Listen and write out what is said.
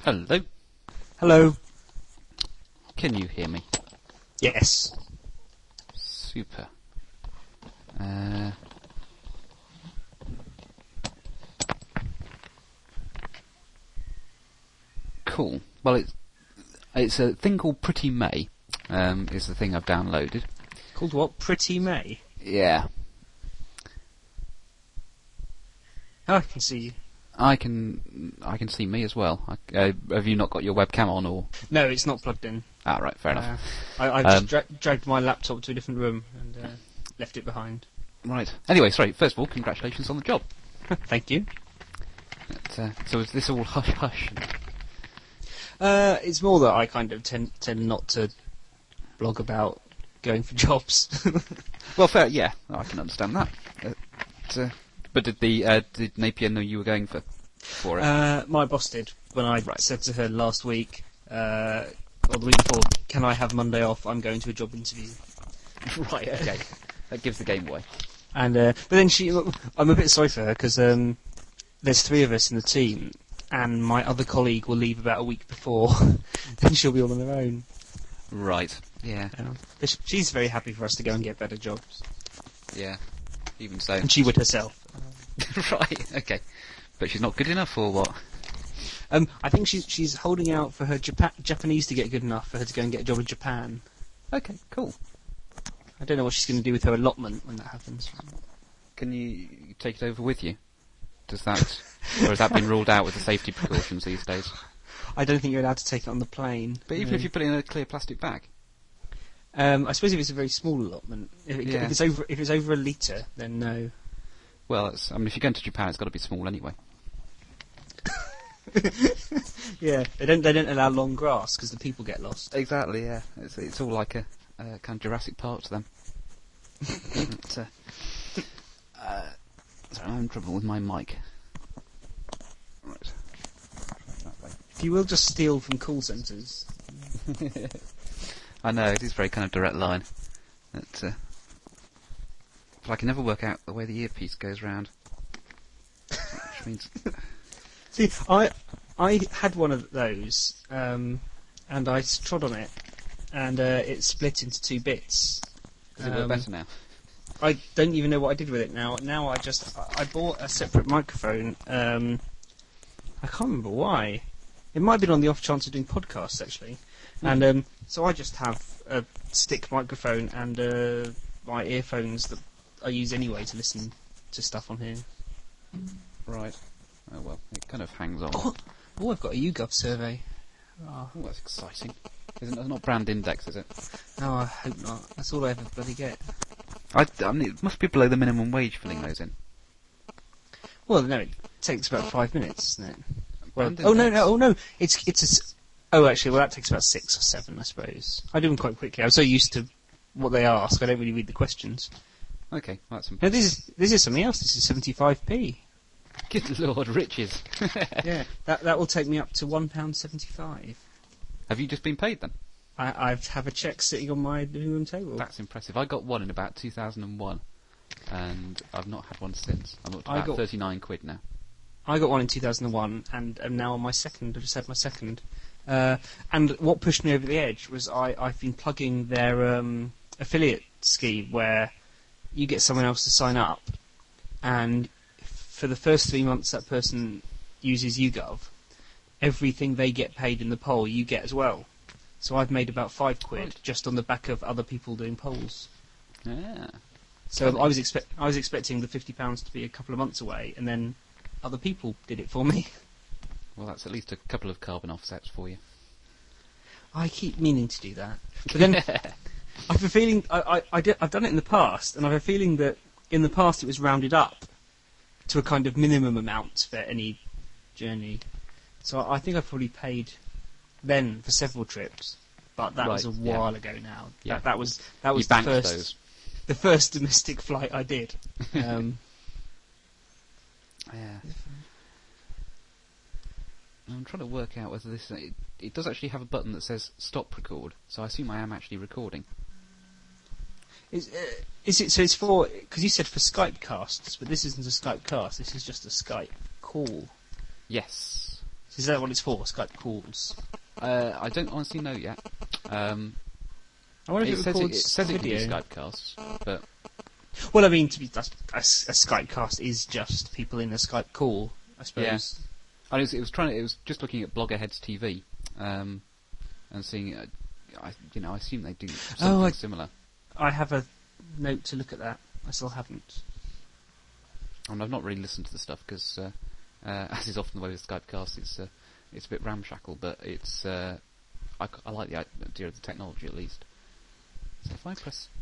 Hello. Hello. Can you hear me? Yes. Super. Cool. Well, it's a thing called Pretty May. Is the thing I've downloaded. Called what? Pretty May? Yeah. Oh, I can see you. I can see me as well. Have you not got your webcam on, or? No, it's not plugged in. Ah, right, fair enough. I've just dragged my laptop to a different room and left it behind. Right. Anyway, sorry. First of all, congratulations on the job. Thank you. So is this all hush hush? It's more that I kind of tend not to blog about going for jobs. Well, fair. Yeah, I can understand that. But did Napier know you were going for it? My boss did when I said to her last week, or the week before, "Can I have Monday off? I'm going to a job interview." Right. Okay. That gives the game away. And but then I'm a bit sorry for her because there's 3 of us in the team, and my other colleague will leave about a week before, and she'll be all on her own. Right. Yeah. But she's very happy for us to go and get better jobs. Yeah. Even so. And she would herself. Right. Okay. But she's not good enough, or what? I think she's holding out for her Japanese to get good enough for her to go and get a job in Japan. Okay. Cool. I don't know what she's going to do with her allotment when that happens. Can you take it over with you? Does that, or has that been ruled out with the safety precautions these days? I don't think you're allowed to take it on the plane. But even if you put it in a clear plastic bag. I suppose if it's a very small allotment, if it's over a litre, then no. Well, if you're going to Japan, it's got to be small anyway. Yeah, they don't allow long grass because the people get lost. Exactly. Yeah, it's all like a kind of Jurassic Park to them. Sorry, I'm in trouble with my mic. Right. That way. If you will just steal from call centres. I know, it is a very kind of direct line. But I can never work out the way the earpiece goes round. Which means... See, I had one of those, and I trod on it, and it split into 2 bits. Does it work better now? I don't even know what I did with it now. Now I bought a separate microphone. I can't remember why. It might have been on the off chance of doing podcasts, actually. And so I just have a stick microphone and my earphones that I use anyway to listen to stuff on here. Right. Oh well, it kind of hangs on. Oh, I've got a YouGov survey. Oh, that's exciting. It's not Brand Index, is it? No, I hope not. That's all I ever bloody get. I mean, it must be below the minimum wage filling those in. Well, no, it takes about 5 minutes, doesn't it? Well, oh no! Oh, actually, well, that takes about 6 or 7, I suppose. I do them quite quickly. I'm so used to what they ask, I don't really read the questions. Okay, well, that's No, this is something else. This is 75p. Good Lord, riches. Yeah, that will take me up to £1.75. Have you just been paid then? I have a cheque sitting on my living room table. That's impressive. I got one in about 2001, and I've not had one since. I'm up to about 39 quid now. I got one in 2001, and am now on my second. I just had my second. And what pushed me over the edge was I've been plugging their affiliate scheme where you get someone else to sign up, and for the first 3 months that person uses YouGov, everything they get paid in the poll you get as well. So I've made about £5 just on the back of other people doing polls. Yeah. So I was expecting the £50 to be a couple of months away, and then other people did it for me. Well, that's at least a couple of carbon offsets for you. I keep meaning to do that, but then I have a feeling I've done it in the past, and I have a feeling that in the past it was rounded up to a kind of minimum amount for any journey. So I think I probably paid then for several trips, but that was a while ago now. Yeah. That was the first domestic flight I did. Yeah. I'm trying to work out whether this... It does actually have a button that says stop record, so I assume I am actually recording. Is it? So it's for... Because you said for Skype casts, but this isn't a Skype cast, this is just a Skype call. Yes. Is that what it's for? Skype calls. I don't honestly know yet. I wonder if it It records says it can do video. Skypecasts, but Well, I mean, a Skype cast is just people in a Skype call, I suppose. it was just looking at Bloggerheads TV, and seeing. I assume they do something similar. I have a note to look at that. I still haven't. And I've not really listened to the stuff because, as is often the way with Skypecast, it's a bit ramshackle, but it's I like the idea of the technology at least. So if I press